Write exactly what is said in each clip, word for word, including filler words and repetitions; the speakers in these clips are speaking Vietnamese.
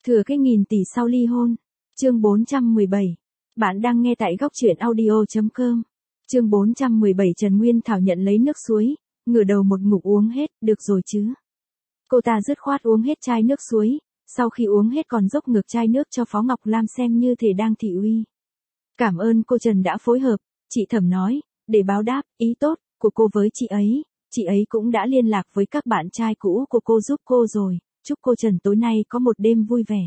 Thừa cái nghìn tỷ sau ly hôn. Chương bốn trăm mười bảy. Bạn đang nghe tại góc truyện audio chấm com. Chương bốn trăm mười bảy. Trần Nguyên Thảo nhận lấy nước suối, ngửa đầu một ngụm uống hết, được rồi chứ. Cô ta dứt khoát uống hết chai nước suối, sau khi uống hết còn dốc ngược chai nước cho Phó Ngọc Lam xem như thể đang thị uy. Cảm ơn cô Trần đã phối hợp, chị Thẩm nói, để báo đáp ý tốt của cô với chị ấy, chị ấy cũng đã liên lạc với các bạn trai cũ của cô giúp cô rồi, chúc cô Trần tối nay có một đêm vui vẻ.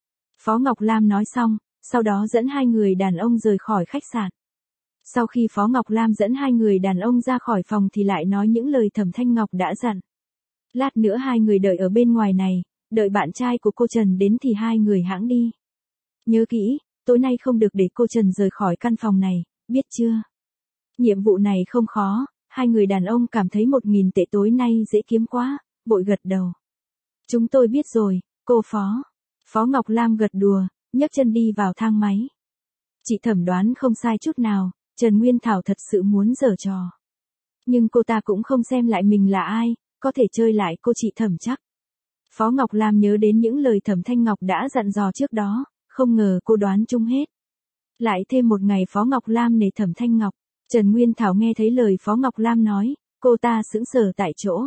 Phó Ngọc Lam nói xong, sau đó dẫn hai người đàn ông rời khỏi khách sạn. Sau khi Phó Ngọc Lam dẫn hai người đàn ông ra khỏi phòng thì lại nói những lời Thẩm Thanh Ngọc đã dặn. Lát nữa hai người đợi ở bên ngoài này, đợi bạn trai của cô Trần đến thì hai người hãng đi. Nhớ kỹ, tối nay không được để cô Trần rời khỏi căn phòng này, biết chưa? Nhiệm vụ này không khó, hai người đàn ông cảm thấy một nghìn tệ tối nay dễ kiếm quá, vội gật đầu. Chúng tôi biết rồi, cô Phó. Phó Ngọc Lam gật đùa, nhấc chân đi vào thang máy. Chị Thẩm đoán không sai chút nào, Trần Nguyên Thảo thật sự muốn giở trò. Nhưng cô ta cũng không xem lại mình là ai, có thể chơi lại cô chị Thẩm chắc. Phó Ngọc Lam nhớ đến những lời Thẩm Thanh Ngọc đã dặn dò trước đó, không ngờ cô đoán chung hết. Lại thêm một ngày Phó Ngọc Lam nể Thẩm Thanh Ngọc, Trần Nguyên Thảo nghe thấy lời Phó Ngọc Lam nói, cô ta sững sờ tại chỗ.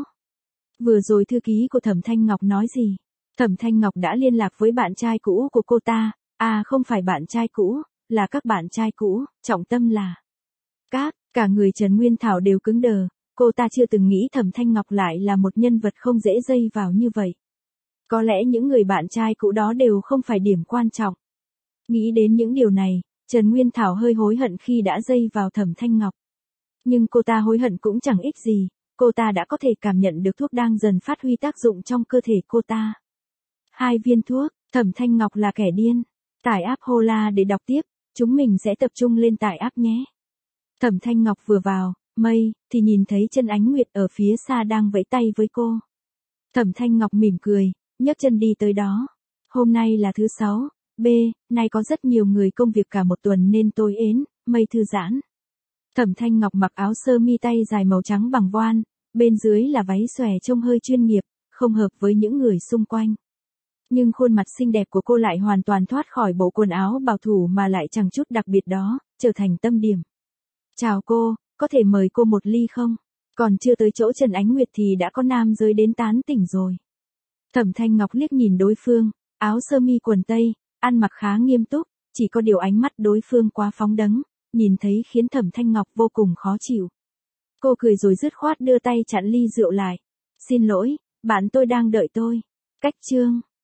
Vừa rồi thư ký của Thẩm Thanh Ngọc nói gì? Thẩm Thanh Ngọc đã liên lạc với bạn trai cũ của cô ta, à không phải bạn trai cũ, là các bạn trai cũ, trọng tâm là các, cả người Trần Nguyên Thảo đều cứng đờ, cô ta chưa từng nghĩ Thẩm Thanh Ngọc lại là một nhân vật không dễ dây vào như vậy. Có lẽ những người bạn trai cũ đó đều không phải điểm quan trọng. Nghĩ đến những điều này, Trần Nguyên Thảo hơi hối hận khi đã dây vào Thẩm Thanh Ngọc. Nhưng cô ta hối hận cũng chẳng ích gì, cô ta đã có thể cảm nhận được thuốc đang dần phát huy tác dụng trong cơ thể cô ta. Hai viên thuốc, Thẩm Thanh Ngọc là kẻ điên. Tải app Hola để đọc tiếp, chúng mình sẽ tập trung lên tải app nhé. Thẩm Thanh Ngọc vừa vào, mây, thì nhìn thấy Chân Ánh Nguyệt ở phía xa đang vẫy tay với cô. Thẩm Thanh Ngọc mỉm cười, nhấc chân đi tới đó. Hôm nay là thứ sáu, B, nay có rất nhiều người công việc cả một tuần nên tôi ến, mây thư giãn. Thẩm Thanh Ngọc mặc áo sơ mi tay dài màu trắng bằng voan, bên dưới là váy xòe trông hơi chuyên nghiệp, không hợp với những người xung quanh. Nhưng khuôn mặt xinh đẹp của cô lại hoàn toàn thoát khỏi bộ quần áo bảo thủ mà lại chẳng chút đặc biệt đó, trở thành tâm điểm. Chào cô, có thể mời cô một ly không? Còn chưa tới chỗ Trần Ánh Nguyệt thì đã có nam giới đến tán tỉnh rồi. Thẩm Thanh Ngọc liếc nhìn đối phương, áo sơ mi quần tây, ăn mặc khá nghiêm túc, chỉ có điều ánh mắt đối phương quá phóng đấng, nhìn thấy khiến Thẩm Thanh Ngọc vô cùng khó chịu. Cô cười rồi dứt khoát đưa tay chặn ly rượu lại. Xin lỗi, bạn tôi đang đợi tôi. Cách chương.